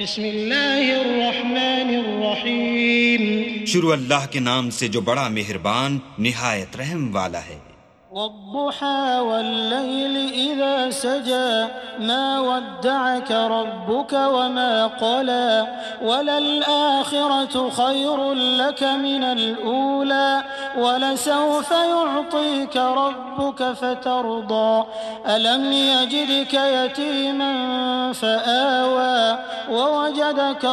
بسم اللہ الرحمن الرحیم. شروع اللہ کے نام سے جو بڑا مہربان نہایت رحم والا ہے. والضحى والليل إذا سجى ما ودعك ربك وما قلى وللآخرة خير لك من الأولى ولسوف يعطيك ربك فترضى ألم يجدك يتيما فآوى ووجدك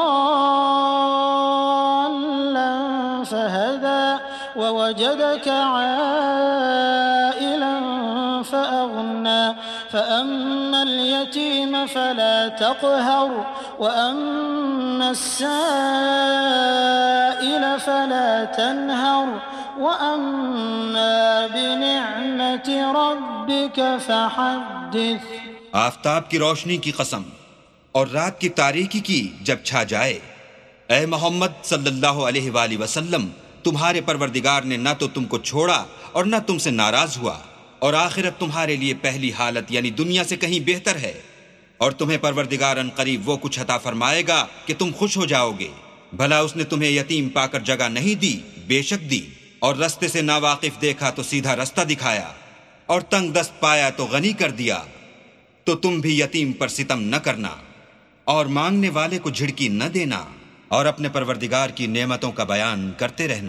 ضالا فهدى ووجدك عائلا فأغنى فأما اليتيم فلا تقهر وأما السائل فلا تنهر وأما بنعمة ربك فحدث. آفتاب کی روشنی کی قسم اور رات کی تاریکی کی جب چھا جائے، اے محمد صلی اللہ علیہ وآلہ وسلم، تمہارے پروردگار نے نہ تو تم کو چھوڑا اور نہ تم سے ناراض ہوا، اور آخرت تمہارے لیے پہلی حالت یعنی دنیا سے کہیں بہتر ہے، اور تمہیں پروردگار ان قریب وہ کچھ عطا فرمائے گا کہ تم خوش ہو جاؤ گے. بھلا اس نے تمہیں یتیم پا کر جگہ نہیں دی؟ بے شک دی. اور رستے سے ناواقف دیکھا تو سیدھا رستہ دکھایا، اور تنگ دست پایا تو غنی کر دیا. تو تم بھی یتیم پر ستم نہ کرنا، اور مانگنے والے کو جھڑکی نہ دینا، اور اپنے پروردگار کی نعمتوں کا بیان کرتے رہنا.